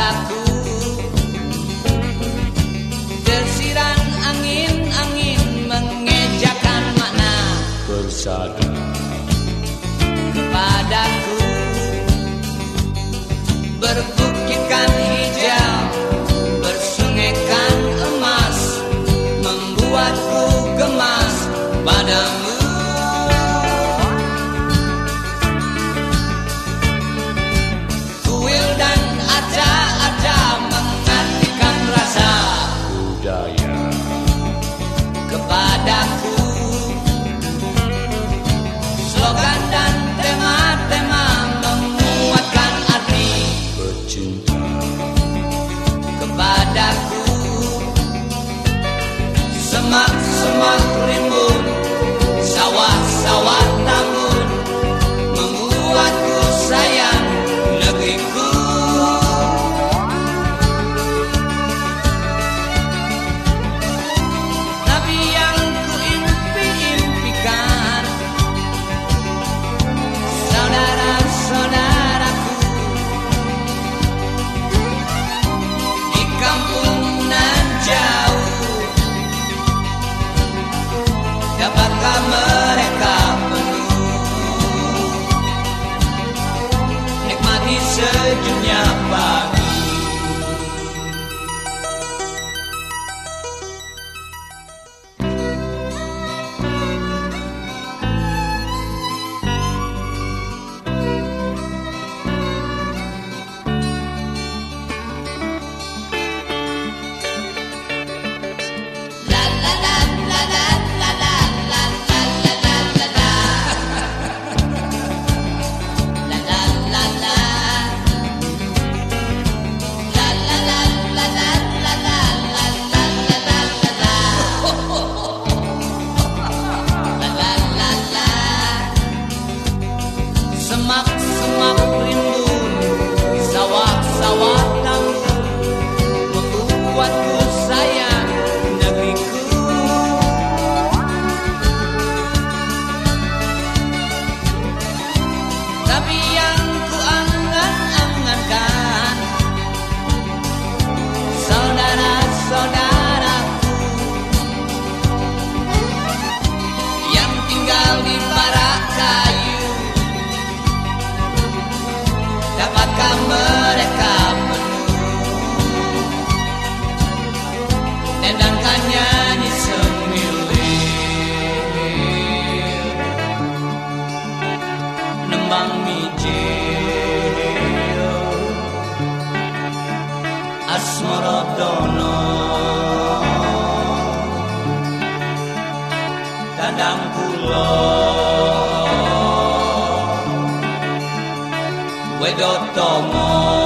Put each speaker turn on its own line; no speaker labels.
padaku. Desiran angin-angin mengejakan makna
bersada
kepadaku. Berbukitkan hijau, bersungaikan emas, membuatku gemas padamu. Kuil dan arca-arca mengartikan rasa
budaya
kepadaku. Slogan dan tema-tema menguatkan arti
bercinta
kepadaku. Semak-semak rimbun, sawah-sawah tambun, membuatku sayang negeriku. Nabi yang kuimpi-impikan, saudara-saudaraku, di kampung nan jauh, dapatkah mereka penuh nikmati sejuknya pagi? Semak-semak rimbun, sawah-sawah tambun, membuatku sayang negeriku. Tapi yang ku angan-angankan, saudara-saudaraku yang tinggal di barak kayu, dapatkah mereka penuh dendangkan nyanyi semilir, nembang mijil asmorodono dadang kula Wedotomo.